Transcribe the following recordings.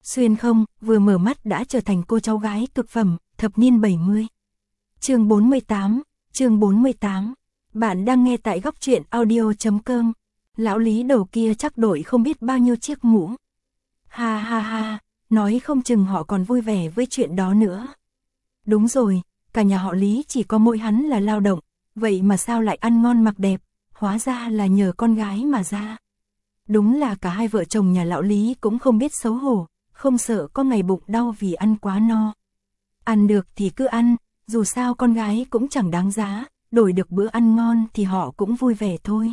Xuyên không, vừa mở mắt đã trở thành cô cháu gái cực phẩm, thập niên 70. Chương 48. Bạn đang nghe tại góc truyện audio.com. Lão Lý đầu kia chắc đổi không biết bao nhiêu chiếc mũ. Ha ha ha, nói không chừng họ còn vui vẻ với chuyện đó nữa. Đúng rồi, cả nhà họ Lý chỉ có mỗi hắn là lao động, vậy mà sao lại ăn ngon mặc đẹp, hóa ra là nhờ con gái mà ra. Đúng là cả hai vợ chồng nhà lão Lý cũng không biết xấu hổ, không sợ có ngày bụng đau vì ăn quá no. Ăn được thì cứ ăn, dù sao con gái cũng chẳng đáng giá, đổi được bữa ăn ngon thì họ cũng vui vẻ thôi.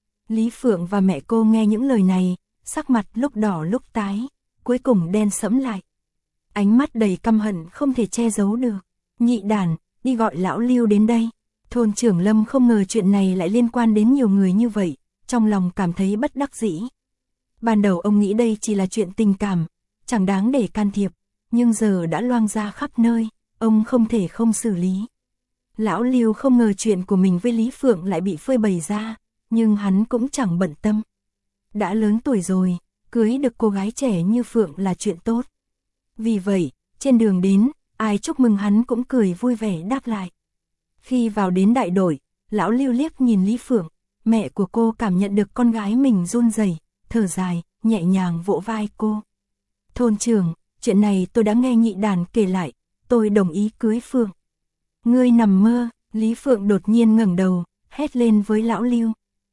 Lý Phượng và mẹ cô nghe những lời này, sắc mặt lúc đỏ lúc tái, cuối cùng đen sẫm lại. Ánh mắt đầy căm hận không thể che giấu được. Nhị đàn, đi gọi lão Lưu đến đây. Thôn trưởng Lâm không ngờ chuyện này lại liên quan đến nhiều người như vậy, trong lòng cảm thấy bất đắc dĩ. Ban đầu ông nghĩ đây chỉ là chuyện tình cảm, chẳng đáng để can thiệp, nhưng giờ đã loang ra khắp nơi, ông không thể không xử lý. Lão Lưu không ngờ chuyện của mình với Lý Phượng lại bị phơi bày ra, nhưng hắn cũng chẳng bận tâm. Đã lớn tuổi rồi, cưới được cô gái trẻ như Phượng là chuyện tốt. Vì vậy, trên đường đến, ai chúc mừng hắn cũng cười vui vẻ đáp lại. Khi vào đến đại đội, lão Lưu liếc nhìn Lý Phượng, mẹ của cô cảm nhận được con gái mình run rẩy, thở dài, nhẹ nhàng vỗ vai cô. Thôn trưởng, chuyện này tôi đã nghe nhị đàn kể lại, tôi đồng ý cưới Phượng. Ngươi nằm mơ, Lý Phượng đột nhiên ngẩng đầu, hét lên với lão Lưu.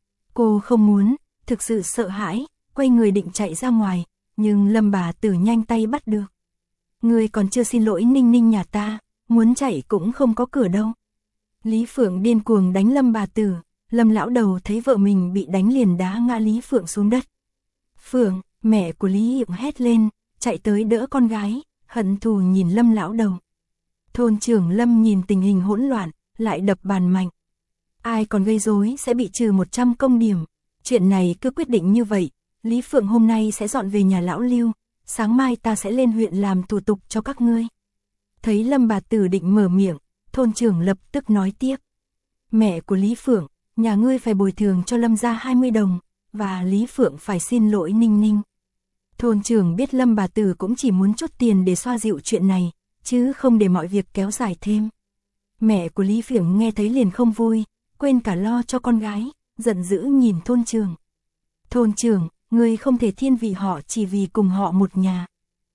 Cô không muốn, thực sự sợ hãi, quay người định chạy ra ngoài, nhưng Lâm bà Tử nhanh tay bắt được. Ngươi còn chưa xin lỗi Ninh Ninh nhà ta, muốn chạy cũng không có cửa đâu. Lý Phượng điên cuồng đánh Lâm bà Tử, Lâm lão đầu thấy vợ mình bị đánh liền đá ngã Lý Phượng xuống đất. Phượng, mẹ của Lý Hiệm hét lên, chạy tới đỡ con gái, hận thù nhìn Lâm lão đầu. Thôn trưởng Lâm nhìn tình hình hỗn loạn, lại đập bàn mạnh. Ai còn gây rối sẽ bị trừ 100 công điểm. Chuyện này cứ quyết định như vậy, Lý Phượng hôm nay sẽ dọn về nhà lão Lưu, sáng mai ta sẽ lên huyện làm thủ tục cho các ngươi. Thấy Lâm bà Tử định mở miệng, thôn trưởng lập tức nói tiếp. Mẹ của Lý Phượng, nhà ngươi phải bồi thường cho Lâm gia 20 đồng, và Lý Phượng phải xin lỗi Ninh Ninh. Thôn trưởng biết Lâm bà Tử cũng chỉ muốn chút tiền để xoa dịu chuyện này, chứ không để mọi việc kéo dài thêm. Mẹ của Lý Phượng nghe thấy liền không vui, quên cả lo cho con gái, giận dữ nhìn thôn trưởng. Thôn trưởng, ngươi không thể thiên vị họ chỉ vì cùng họ một nhà.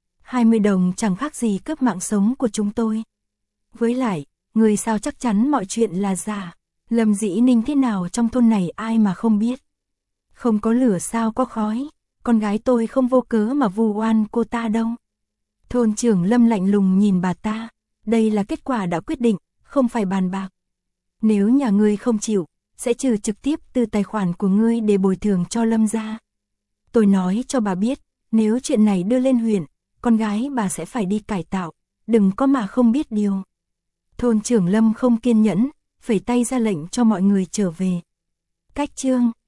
20 đồng chẳng khác gì cướp mạng sống của chúng tôi. Với lại, ngươi sao chắc chắn mọi chuyện là giả. Lâm Dĩ Ninh thế nào trong thôn này ai mà không biết. Không có lửa sao có khói, con gái tôi không vô cớ mà vu oan cô ta đâu. Thôn trưởng Lâm lạnh lùng nhìn bà ta, đây là kết quả đã quyết định, không phải bàn bạc. Nếu nhà ngươi không chịu, sẽ trừ trực tiếp từ tài khoản của ngươi để bồi thường cho Lâm gia. Tôi nói cho bà biết, nếu chuyện này đưa lên huyện, con gái bà sẽ phải đi cải tạo, đừng có mà không biết điều. Thôn trưởng Lâm không kiên nhẫn, phẩy tay ra lệnh cho mọi người trở về. Cách chương